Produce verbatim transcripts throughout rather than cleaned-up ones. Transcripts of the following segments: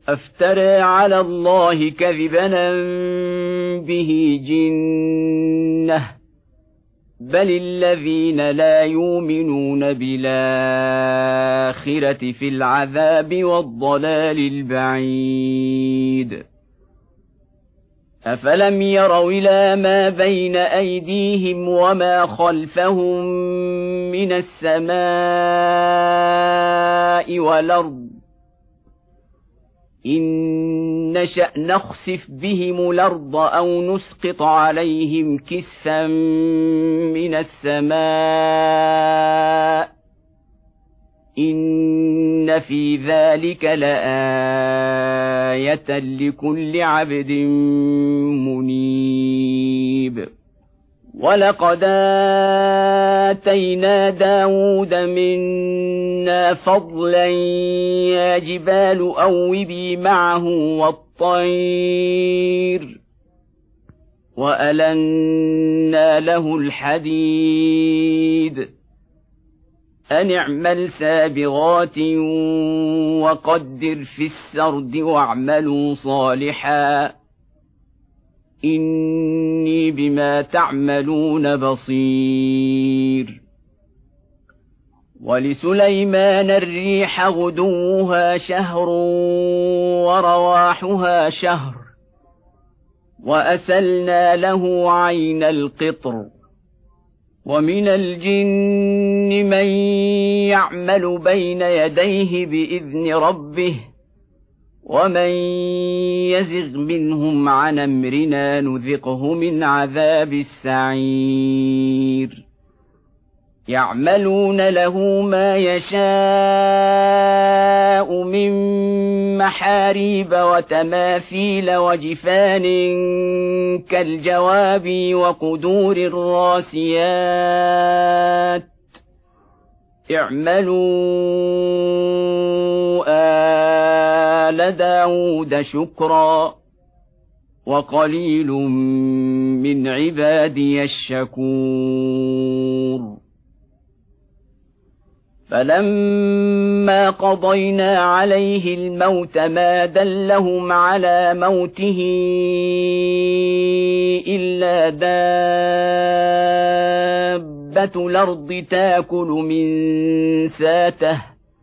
أفترى على الله كذبا به جنة بل الذين لا يؤمنون بالآخرة في العذاب والضلال البعيد أفلم يروا إلى ما بين أيديهم وما خلفهم من السماء والأرض إن نشأ نخسف بهم الأرض أو نسقط عليهم كسفا من السماء إن في ذلك لآية لكل عبد منيب ولقد آتينا داود منا فضلا يا جبال أوبي معه والطير وألنا له الحديد أن اعمل سابغات وقدر في السرد واعملوا صالحا إني بما تعملون بصير ولسليمان الريح غدوها شهر ورواحها شهر وأسلنا له عين القطر ومن الجن من يعمل بين يديه بإذن ربه ومن يزغ منهم عن أمرنا نذقه من عذاب السعير يعملون له ما يشاء من محاريب وتماثيل وجفان كالجواب وقدور الراسيات اعملوا آل داود شكرا وقليل من عبادي الشكور فلما قضينا عليه الموت ما دلهم على موته إلا دابة الأرض تأكل من ساته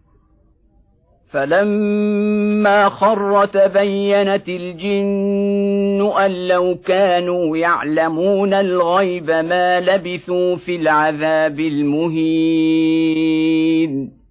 فلما خر تبينت الجن أن لو كانوا يعلمون الغيب ما لبثوا في العذاب المهين